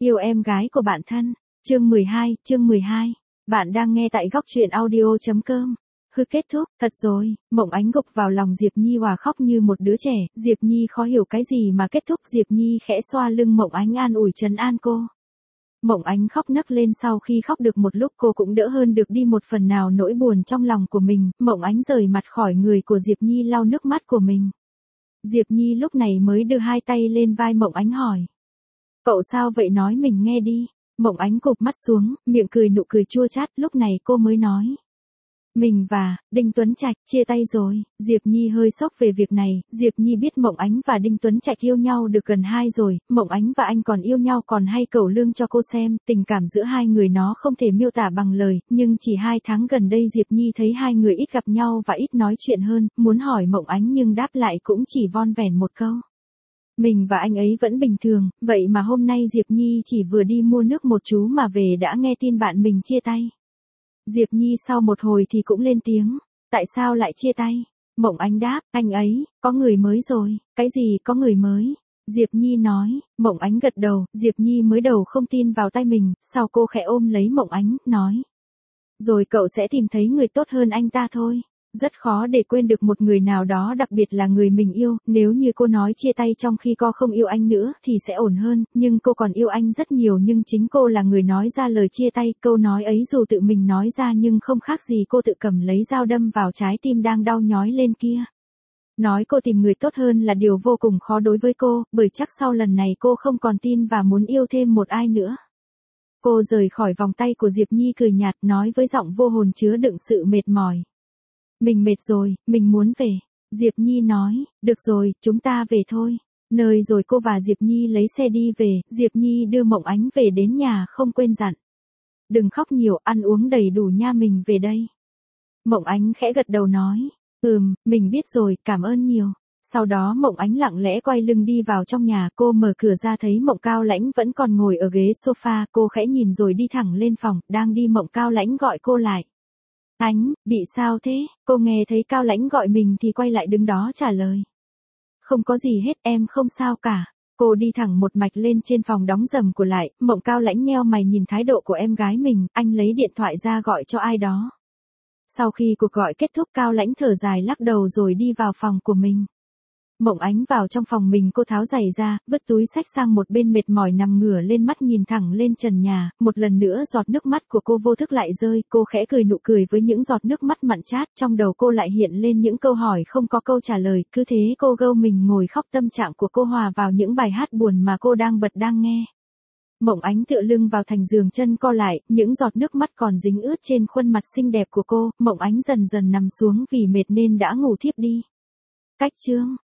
Yêu em gái của bạn thân. Chương 12. Bạn đang nghe tại góc truyện audio.com. Kết thúc, thật rồi, Mộng Ánh gục vào lòng Diệp Nhi hòa khóc như một đứa trẻ, Diệp Nhi khó hiểu cái gì mà kết thúc, Diệp Nhi khẽ xoa lưng Mộng Ánh an ủi trấn an cô. Mộng Ánh khóc nấc lên, sau khi khóc được một lúc cô cũng đỡ hơn được đi một phần nào nỗi buồn trong lòng của mình, Mộng Ánh rời mặt khỏi người của Diệp Nhi lau nước mắt của mình. Diệp Nhi lúc này mới đưa hai tay lên vai Mộng Ánh hỏi. Cậu sao vậy, nói mình nghe đi. Mộng Ánh cụp mắt xuống, miệng cười nụ cười chua chát, lúc này cô mới nói. Mình và Đinh Tuấn Trạch chia tay rồi. Diệp Nhi hơi sốc về việc này, Diệp Nhi biết Mộng Ánh và Đinh Tuấn Trạch yêu nhau được gần 2 rồi, Mộng Ánh và anh còn yêu nhau còn hay cẩu lương cho cô xem, tình cảm giữa hai người nó không thể miêu tả bằng lời, nhưng chỉ 2 tháng gần đây Diệp Nhi thấy hai người ít gặp nhau và ít nói chuyện hơn, muốn hỏi Mộng Ánh nhưng đáp lại cũng chỉ von vẻn một câu. Mình và anh ấy vẫn bình thường, vậy mà hôm nay Diệp Nhi chỉ vừa đi mua nước một chú mà về đã nghe tin bạn mình chia tay. Diệp Nhi sau một hồi thì cũng lên tiếng, tại sao lại chia tay? Mộng Ánh đáp, anh ấy, có người mới rồi. Cái gì có người mới? Diệp Nhi nói. Mộng Ánh gật đầu, Diệp Nhi mới đầu không tin vào tai mình, sau cô khẽ ôm lấy Mộng Ánh, nói. Rồi cậu sẽ tìm thấy người tốt hơn anh ta thôi. Rất khó để quên được một người nào đó, đặc biệt là người mình yêu, nếu như cô nói chia tay trong khi cô không yêu anh nữa thì sẽ ổn hơn, nhưng cô còn yêu anh rất nhiều, nhưng chính cô là người nói ra lời chia tay, câu nói ấy dù tự mình nói ra nhưng không khác gì cô tự cầm lấy dao đâm vào trái tim đang đau nhói lên kia. Nói cô tìm người tốt hơn là điều vô cùng khó đối với cô, bởi chắc sau lần này cô không còn tin và muốn yêu thêm một ai nữa. Cô rời khỏi vòng tay của Diệp Nhi cười nhạt, nói với giọng vô hồn chứa đựng sự mệt mỏi. Mình mệt rồi, mình muốn về. Diệp Nhi nói, được rồi, chúng ta về thôi. Nơi rồi cô và Diệp Nhi lấy xe đi về, Diệp Nhi đưa Mộng Ánh về đến nhà không quên dặn. Đừng khóc nhiều, ăn uống đầy đủ nha, mình về đây. Mộng Ánh khẽ gật đầu nói, mình biết rồi, cảm ơn nhiều. Sau đó Mộng Ánh lặng lẽ quay lưng đi vào trong nhà, cô mở cửa ra thấy Mộng Cao Lãnh vẫn còn ngồi ở ghế sofa, cô khẽ nhìn rồi đi thẳng lên phòng, đang đi Mộng Cao Lãnh gọi cô lại. Ánh, bị sao thế? Cô nghe thấy Cao Lãnh gọi mình thì quay lại đứng đó trả lời. Không có gì hết, em không sao cả. Cô đi thẳng một mạch lên trên phòng đóng rầm của lại, Mộng Cao Lãnh nheo mày nhìn thái độ của em gái mình, anh lấy điện thoại ra gọi cho ai đó. Sau khi cuộc gọi kết thúc, Cao Lãnh thở dài lắc đầu rồi đi vào phòng của mình. Mộng Ánh vào trong phòng mình, cô tháo giày ra, vứt túi xách sang một bên, mệt mỏi nằm ngửa lên, mắt nhìn thẳng lên trần nhà, một lần nữa giọt nước mắt của cô vô thức lại rơi, cô khẽ cười nụ cười với những giọt nước mắt mặn chát, trong đầu cô lại hiện lên những câu hỏi không có câu trả lời, cứ thế cô gâu mình ngồi khóc, tâm trạng của cô hòa vào những bài hát buồn mà cô đang nghe. Mộng Ánh tựa lưng vào thành giường, chân co lại, những giọt nước mắt còn dính ướt trên khuôn mặt xinh đẹp của cô, Mộng Ánh dần dần nằm xuống vì mệt nên đã ngủ thiếp đi. Cách chương